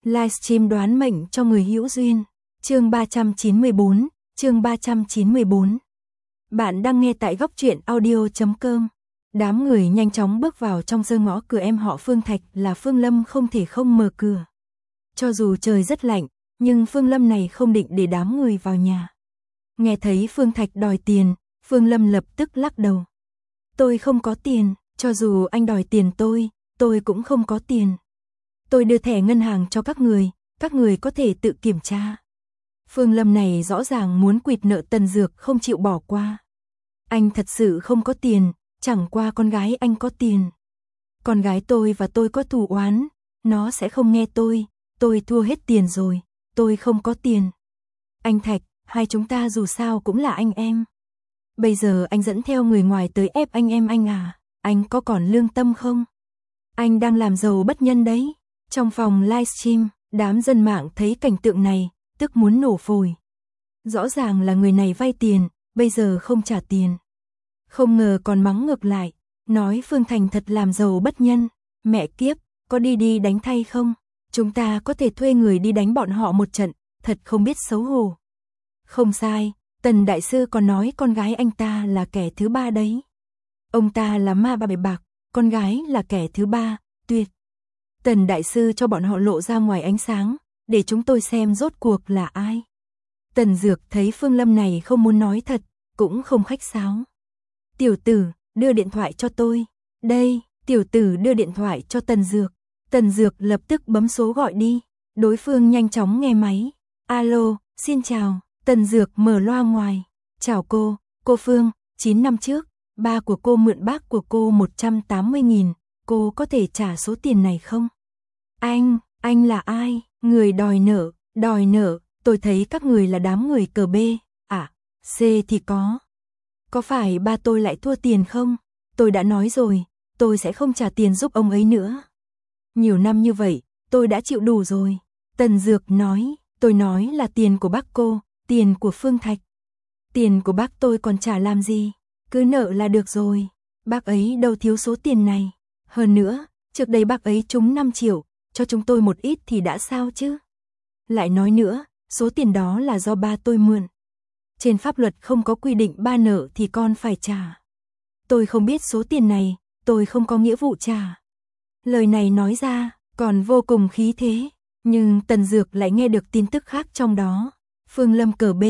Livestream đoán mệnh cho người hữu duyên. Chương 394, chương 394. Bạn đang nghe tại góc truyện audio.com. Đám người nhanh chóng bước vào trong giơ ngõ cửa em họ Phương Thạch là Phương Lâm không thể không mở cửa. Cho dù trời rất lạnh, nhưng Phương Lâm này không định để đám người vào nhà. Nghe thấy Phương Thạch đòi tiền, Phương Lâm lập tức lắc đầu. Tôi không có tiền, cho dù anh đòi tiền tôi cũng không có tiền. Tôi đưa thẻ ngân hàng cho các người có thể tự kiểm tra. Phương Lâm này rõ ràng muốn quỵt nợ Tần Dược không chịu bỏ qua. Anh thật sự không có tiền, chẳng qua con gái anh có tiền. Con gái tôi và tôi có thù oán, nó sẽ không nghe tôi thua hết tiền rồi, tôi không có tiền. Anh Thạch, hai chúng ta dù sao cũng là anh em. Bây giờ anh dẫn theo người ngoài tới ép anh em anh à, anh có còn lương tâm không? Anh đang làm giàu bất nhân đấy. Trong phòng livestream, đám dân mạng thấy cảnh tượng này, tức muốn nổ phổi. Rõ ràng là người này vay tiền, bây giờ không trả tiền. Không ngờ còn mắng ngược lại, nói Phương Thành thật làm giàu bất nhân. Mẹ kiếp, có đi đánh thay không? Chúng ta có thể thuê người đi đánh bọn họ một trận, thật không biết xấu hổ. Không sai, Tần Đại Sư còn nói con gái anh ta là kẻ thứ ba đấy. Ông ta là ma bà bể bạc, con gái là kẻ thứ ba, tuyệt. Tần Đại Sư cho bọn họ lộ ra ngoài ánh sáng, để chúng tôi xem rốt cuộc là ai. Tần Dược thấy Phương Lâm này không muốn nói thật, cũng không khách sáo. Tiểu tử, đưa điện thoại cho tôi. Đây, tiểu tử đưa điện thoại cho Tần Dược. Tần Dược lập tức bấm số gọi đi. Đối phương nhanh chóng nghe máy. Alo, xin chào. Tần Dược mở loa ngoài. Chào cô Phương, 9 năm trước, ba của cô mượn bác của cô 180.000, cô có thể trả số tiền này không? Anh là ai? Người đòi nợ, tôi thấy các người là đám người cờ B, C thì có. Có phải ba tôi lại thua tiền không? Tôi đã nói rồi, tôi sẽ không trả tiền giúp ông ấy nữa. Nhiều năm như vậy, tôi đã chịu đủ rồi. Tần Dược nói, tôi nói là tiền của bác cô, tiền của Phương Thạch. Tiền của bác tôi còn trả làm gì? Cứ nợ là được rồi. Bác ấy đâu thiếu số tiền này. Hơn nữa, trước đây bác ấy trúng 5 triệu, cho chúng tôi một ít thì đã sao chứ? Lại nói nữa, số tiền đó là do ba tôi mượn. Trên pháp luật không có quy định ba nợ thì con phải trả. Tôi không biết số tiền này, tôi không có nghĩa vụ trả. Lời này nói ra, còn vô cùng khí thế. Nhưng Tần Dược lại nghe được tin tức khác trong đó. Phương Lâm cờ B,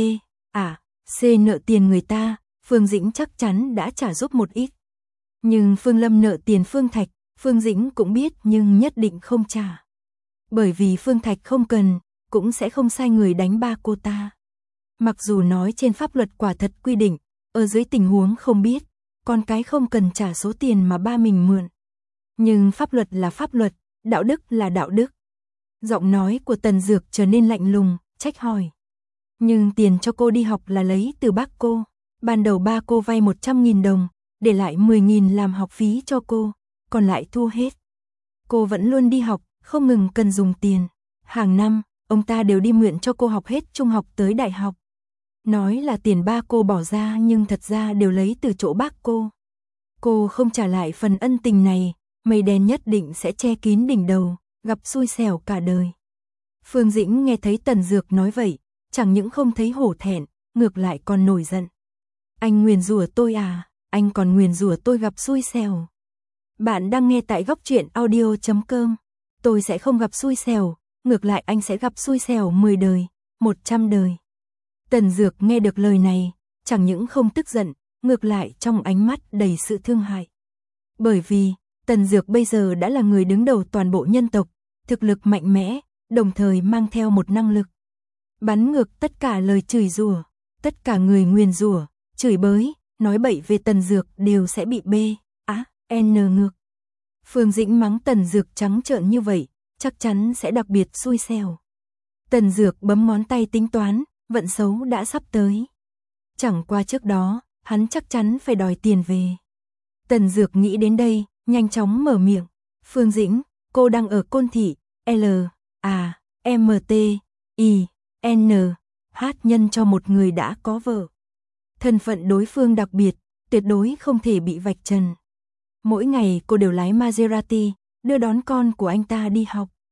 C nợ tiền người ta, Phương Dĩnh chắc chắn đã trả giúp một ít. Nhưng Phương Lâm nợ tiền Phương Thạch, Phương Dĩnh cũng biết nhưng nhất định không trả. Bởi vì Phương Thạch không cần, cũng sẽ không sai người đánh ba cô ta. Mặc dù nói trên pháp luật quả thật quy định, ở dưới tình huống không biết, con cái không cần trả số tiền mà ba mình mượn. Nhưng pháp luật là pháp luật, đạo đức là đạo đức. Giọng nói của Tần Dược trở nên lạnh lùng, trách hỏi. Nhưng tiền cho cô đi học là lấy từ bác cô. Ban đầu ba cô vay 100.000 đồng, để lại 10.000 làm học phí cho cô, còn lại thu hết. Cô vẫn luôn đi học, không ngừng cần dùng tiền. Hàng năm, ông ta đều đi mượn cho cô học hết trung học tới đại học. Nói là tiền ba cô bỏ ra nhưng thật ra đều lấy từ chỗ bác cô. Cô không trả lại phần ân tình này, mây đen nhất định sẽ che kín đỉnh đầu, gặp xui xẻo cả đời. Phương Dĩnh nghe thấy Tần Dược nói vậy, chẳng những không thấy hổ thẹn, ngược lại còn nổi giận. Anh nguyền rủa tôi à, anh còn nguyền rủa tôi gặp xui xẻo. Bạn đang nghe tại góc truyện audio.com. Tôi sẽ không gặp xui xẻo, ngược lại anh sẽ gặp xui xẻo 10 đời, 100 đời. Tần Dược nghe được lời này, chẳng những không tức giận, ngược lại trong ánh mắt đầy sự thương hại. Bởi vì, Tần Dược bây giờ đã là người đứng đầu toàn bộ nhân tộc, thực lực mạnh mẽ, đồng thời mang theo một năng lực. Bắn ngược tất cả lời chửi rủa, tất cả người nguyền rủa, chửi bới, nói bậy về Tần Dược đều sẽ bị N ngược. Phương Dĩnh mắng Tần Dược trắng trợn như vậy, chắc chắn sẽ đặc biệt xui xẻo. Tần Dược bấm ngón tay tính toán, vận xấu đã sắp tới. Chẳng qua trước đó, hắn chắc chắn phải đòi tiền về. Tần Dược nghĩ đến đây, nhanh chóng mở miệng. Phương Dĩnh, cô đang ở Côn Thị, LAMTINH nhân cho một người đã có vợ. Thân phận đối phương đặc biệt, tuyệt đối không thể bị vạch trần. Mỗi ngày cô đều lái Maserati, đưa đón con của anh ta đi học.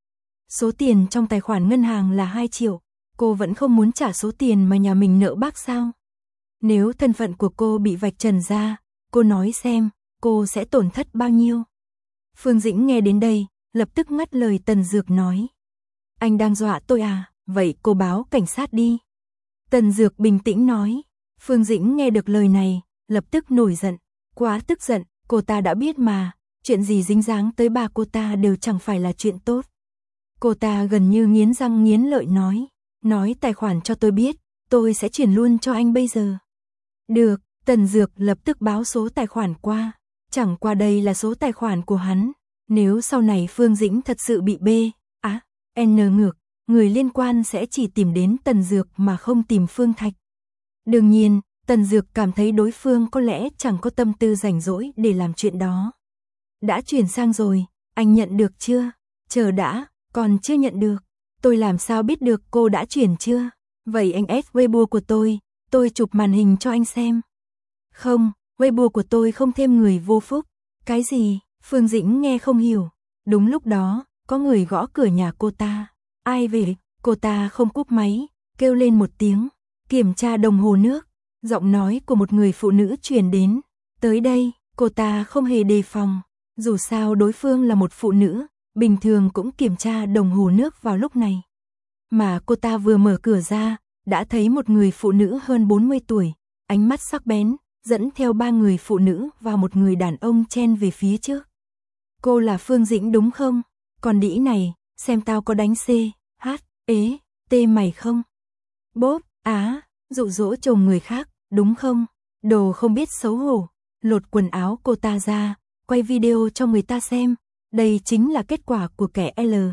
Số tiền trong tài khoản ngân hàng là 2 triệu. Cô vẫn không muốn trả số tiền mà nhà mình nợ bác sao? Nếu thân phận của cô bị vạch trần ra, cô nói xem, cô sẽ tổn thất bao nhiêu? Phương Dĩnh nghe đến đây, lập tức ngắt lời Tần Dược nói. Anh đang dọa tôi à? Vậy cô báo cảnh sát đi. Tần Dược bình tĩnh nói. Phương Dĩnh nghe được lời này, lập tức nổi giận. Quá tức giận, cô ta đã biết mà, chuyện gì dính dáng tới bà cô ta đều chẳng phải là chuyện tốt. Cô ta gần như nghiến răng nghiến lợi nói tài khoản cho tôi biết, tôi sẽ chuyển luôn cho anh bây giờ. Được, Tần Dược lập tức báo số tài khoản qua. Chẳng qua đây là số tài khoản của hắn. Nếu sau này Phương Dĩnh thật sự bị N ngược, người liên quan sẽ chỉ tìm đến Tần Dược mà không tìm Phương Thạch. Đương nhiên, Tần Dược cảm thấy đối phương có lẽ chẳng có tâm tư rảnh rỗi để làm chuyện đó. Đã chuyển sang rồi, anh nhận được chưa? Chờ đã, còn chưa nhận được. Tôi làm sao biết được cô đã chuyển chưa? Vậy anh add Weibo của tôi chụp màn hình cho anh xem. Không, Weibo của tôi không thêm người vô phúc. Cái gì? Phương Dĩnh nghe không hiểu. Đúng lúc đó, có người gõ cửa nhà cô ta. Ai về? Cô ta không cúp máy, kêu lên một tiếng. Kiểm tra đồng hồ nước. Giọng nói của một người phụ nữ truyền đến. Tới đây, cô ta không hề đề phòng. Dù sao đối phương là một phụ nữ, bình thường cũng kiểm tra đồng hồ nước vào lúc này. Mà cô ta vừa mở cửa ra, đã thấy một người phụ nữ hơn 40 tuổi, ánh mắt sắc bén, dẫn theo 3 người phụ nữ và một người đàn ông chen về phía trước. Cô là Phương Dĩnh đúng không? Còn đĩ này, xem tao có đánh C.H.E.T mày không? Bốp, dụ dỗ chồng người khác, đúng không? Đồ không biết xấu hổ. Lột quần áo cô ta ra, quay video cho người ta xem. Đây chính là kết quả của kẻ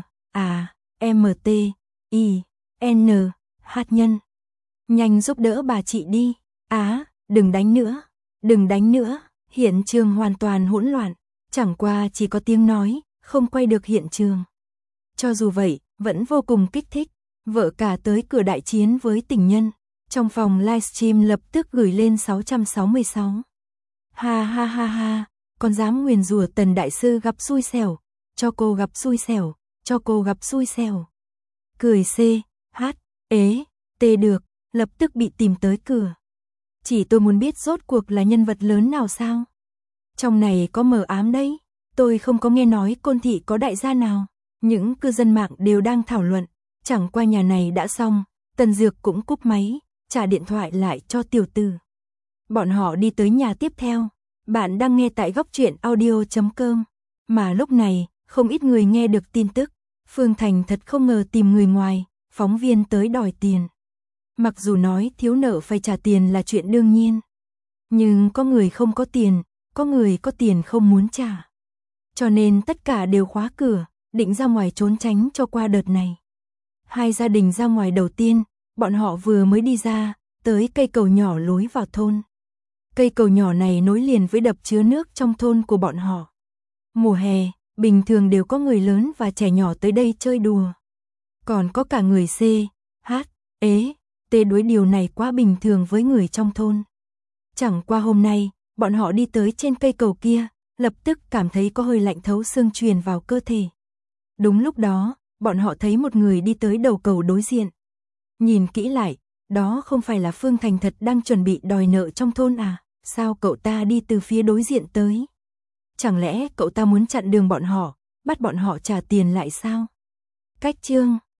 L.A.M.T.I.N. nhân. Nhanh giúp đỡ bà chị đi. Đừng đánh nữa. Đừng đánh nữa. Hiện trường hoàn toàn hỗn loạn. Chẳng qua chỉ có tiếng nói, không quay được hiện trường. Cho dù vậy, vẫn vô cùng kích thích. Vợ cả tới cửa đại chiến với tình nhân. Trong phòng livestream lập tức gửi lên 666. Ha ha ha ha, con dám nguyền rủa Tần đại sư gặp xui xẻo, cho cô gặp xui xẻo, cho cô gặp xui xẻo. Cười C.H.E.T được, lập tức bị tìm tới cửa. Chỉ tôi muốn biết rốt cuộc là nhân vật lớn nào sao? Trong này có mờ ám đấy, tôi không có nghe nói Côn thị có đại gia nào. Những cư dân mạng đều đang thảo luận, chẳng qua nhà này đã xong, Tần Dược cũng cúp máy, trả điện thoại lại cho tiểu tử. Bọn họ đi tới nhà tiếp theo. Bạn đang nghe tại góc truyện audio.com. Mà lúc này, không ít người nghe được tin tức. Phương Thành thật không ngờ tìm người ngoài, phóng viên tới đòi tiền. Mặc dù nói thiếu nợ phải trả tiền là chuyện đương nhiên. Nhưng có người không có tiền, có người có tiền không muốn trả. Cho nên tất cả đều khóa cửa, định ra ngoài trốn tránh cho qua đợt này. Hai gia đình ra ngoài đầu tiên, bọn họ vừa mới đi ra, tới cây cầu nhỏ lối vào thôn. Cây cầu nhỏ này nối liền với đập chứa nước trong thôn của bọn họ. Mùa hè, bình thường đều có người lớn và trẻ nhỏ tới đây chơi đùa. Còn có cả người C.H.E.T đối điều này quá bình thường với người trong thôn. Chẳng qua hôm nay, bọn họ đi tới trên cây cầu kia, lập tức cảm thấy có hơi lạnh thấu xương truyền vào cơ thể. Đúng lúc đó, bọn họ thấy một người đi tới đầu cầu đối diện. Nhìn kỹ lại, đó không phải là Phương Thành thật đang chuẩn bị đòi nợ trong thôn à? Sao cậu ta đi từ phía đối diện tới? Chẳng lẽ cậu ta muốn chặn đường bọn họ, bắt bọn họ trả tiền lại sao? Cách chương